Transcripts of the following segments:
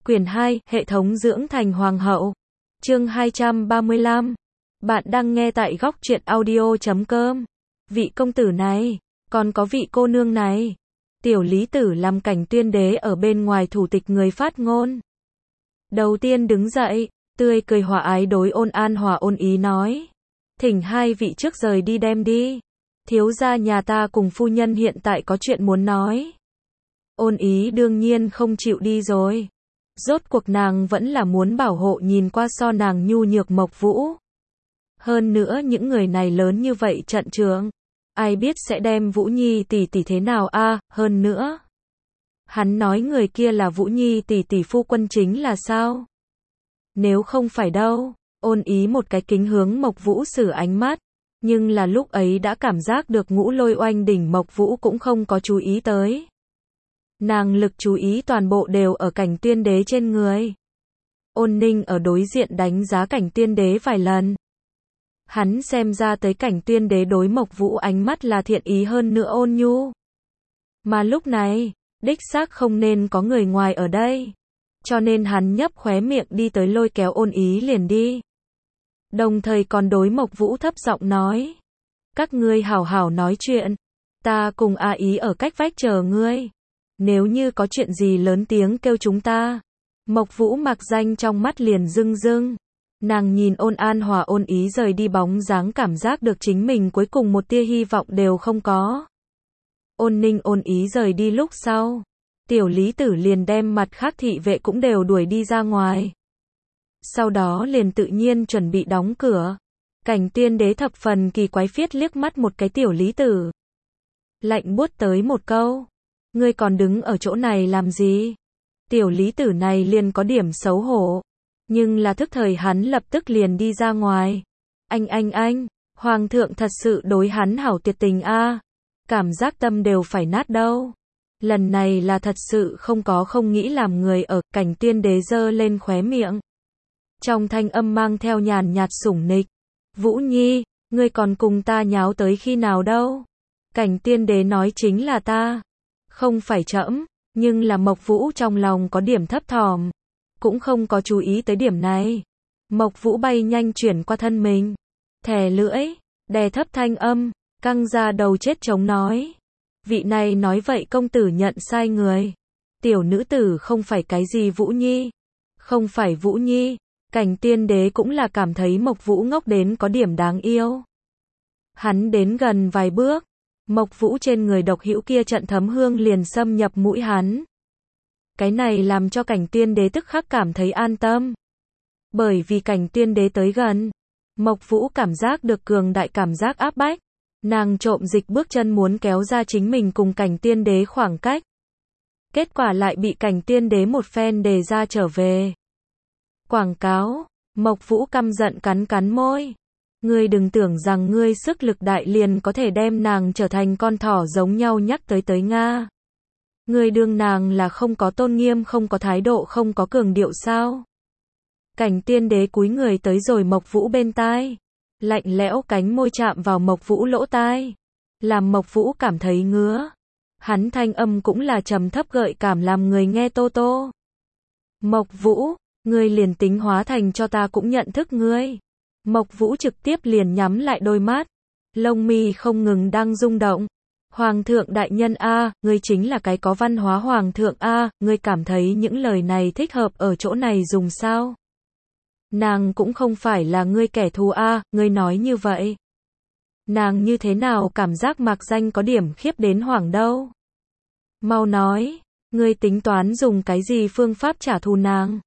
Quyển 2, Hệ thống dưỡng thành hoàng hậu. Chương 235. Bạn đang nghe tại góc truyện audio.com. Vị công tử này, còn có vị cô nương này. Tiểu Lý Tử làm Cảnh Tuyên Đế ở bên ngoài thủ tịch người phát ngôn. Đầu tiên đứng dậy, tươi cười hòa ái đối Ôn An Hòa ôn ý nói. Thỉnh hai vị trước rời đi đem đi. Thiếu gia nhà ta cùng phu nhân hiện tại có chuyện muốn nói. Ôn ý đương nhiên không chịu đi rồi. Rốt cuộc nàng vẫn là muốn bảo hộ nhìn qua so nàng nhu nhược Mộc Vũ. Hơn nữa những người này lớn như vậy trận trượng, ai biết sẽ đem Vũ Nhi tỷ tỷ thế nào a, hơn nữa. Hắn nói người kia là Vũ Nhi tỷ tỷ phu quân chính là sao? Nếu không phải đâu, ôn ý một cái kính hướng Mộc Vũ sử ánh mắt, nhưng là lúc ấy đã cảm giác được Ngũ Lôi Oanh đỉnh Mộc Vũ cũng không có chú ý tới. Nàng lực chú ý toàn bộ đều ở Cảnh Tuyên Đế trên người. Ôn Ninh ở đối diện đánh giá Cảnh Tuyên Đế vài lần. Hắn xem ra tới Cảnh Tuyên Đế đối Mộc Vũ ánh mắt là thiện ý hơn nữa ôn nhu. Mà lúc này, đích xác không nên có người ngoài ở đây. Cho nên hắn nhấp khóe miệng đi tới lôi kéo ôn ý liền đi. Đồng thời còn đối Mộc Vũ thấp giọng nói. Các ngươi hảo hảo nói chuyện. Ta cùng A Ý ở cách vách chờ ngươi. Nếu như có chuyện gì lớn tiếng kêu chúng ta. Mộc Vũ mặc danh trong mắt liền rưng rưng. Nàng nhìn Ôn An Hòa ôn ý rời đi bóng dáng cảm giác được chính mình cuối cùng một tia hy vọng đều không có. Ôn Ninh ôn ý rời đi lúc sau. Tiểu Lý Tử liền đem mặt khác thị vệ cũng đều đuổi đi ra ngoài. Sau đó liền tự nhiên chuẩn bị đóng cửa. Cảnh Tuyên Đế thập phần kỳ quái phiết liếc mắt một cái Tiểu Lý Tử. Lạnh buốt tới một câu. Ngươi còn đứng ở chỗ này làm gì? Tiểu Lý Tử này liền có điểm xấu hổ. Nhưng là thức thời hắn lập tức liền đi ra ngoài. Anh, Hoàng thượng thật sự đối hắn hảo tuyệt tình a. Cảm giác tâm đều phải nát đâu. Lần này là thật sự không nghĩ làm người ở. Cảnh Tuyên Đế giơ lên khóe miệng. Trong thanh âm mang theo nhàn nhạt sủng nịch. Vũ Nhi, ngươi còn cùng ta nháo tới khi nào đâu? Cảnh Tuyên Đế nói chính là ta. Không phải trẫm, nhưng là Mộc Vũ trong lòng có điểm thấp thỏm, cũng không có chú ý tới điểm này. Mộc Vũ bay nhanh chuyển qua thân mình, thè lưỡi, đè thấp thanh âm, căng ra đầu chết chống nói. Vị này nói vậy công tử nhận sai người. Tiểu nữ tử không phải cái gì Vũ Nhi. Không phải Vũ Nhi. Cảnh Tuyên Đế cũng là cảm thấy Mộc Vũ ngốc đến có điểm đáng yêu. Hắn đến gần vài bước. Mộc Vũ trên người độc hữu kia trận thấm hương liền xâm nhập mũi hắn. Cái này làm cho Cảnh Tuyên Đế tức khắc cảm thấy an tâm. Bởi vì Cảnh Tuyên Đế tới gần, Mộc Vũ cảm giác được cường đại cảm giác áp bách. Nàng trộm dịch bước chân muốn kéo ra chính mình cùng Cảnh Tuyên Đế khoảng cách. Kết quả lại bị Cảnh Tuyên Đế một phen đề ra trở về. Quảng cáo, Mộc Vũ căm giận cắn môi. Ngươi đừng tưởng rằng ngươi sức lực đại liền có thể đem nàng trở thành con thỏ giống nhau nhắc tới Nga. Ngươi đương nàng là không có tôn nghiêm, không có thái độ, không có cường điệu sao? Cảnh Tuyên Đế cúi người tới rồi Mộc Vũ bên tai. Lạnh lẽo cánh môi chạm vào Mộc Vũ lỗ tai. Làm Mộc Vũ cảm thấy ngứa. Hắn thanh âm cũng là trầm thấp gợi cảm làm người nghe tô tô. Mộc Vũ, ngươi liền tính hóa thành cho ta cũng nhận thức ngươi. Mộc Vũ trực tiếp liền nhắm lại đôi mắt, lông mi không ngừng đang rung động. Hoàng thượng đại nhân a, ngươi chính là cái có văn hóa hoàng thượng a, ngươi cảm thấy những lời này thích hợp ở chỗ này dùng sao? Nàng cũng không phải là ngươi kẻ thù a, ngươi nói như vậy. Nàng như thế nào cảm giác mạc danh có điểm khiếp đến hoảng đâu? Mau nói, ngươi tính toán dùng cái gì phương pháp trả thù nàng?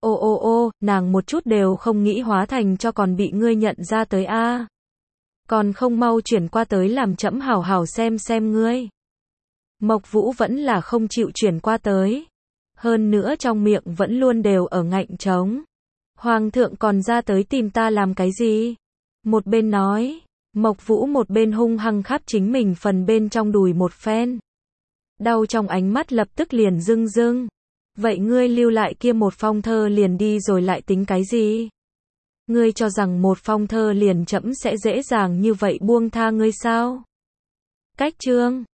Ô, nàng một chút đều không nghĩ hóa thành cho còn bị ngươi nhận ra tới a. Còn không mau chuyển qua tới làm trẫm hảo hảo xem ngươi. Mộc Vũ vẫn là không chịu chuyển qua tới. Hơn nữa trong miệng vẫn luôn đều ở ngạnh trống. Hoàng thượng còn ra tới tìm ta làm cái gì? Một bên nói, Mộc Vũ một bên hung hăng khắp chính mình phần bên trong đùi một phen. Đau trong ánh mắt lập tức liền rưng rưng. Vậy ngươi lưu lại kia một phong thơ liền đi rồi lại tính cái gì? Ngươi cho rằng một phong thơ liền trẫm sẽ dễ dàng như vậy buông tha ngươi sao? Cách chương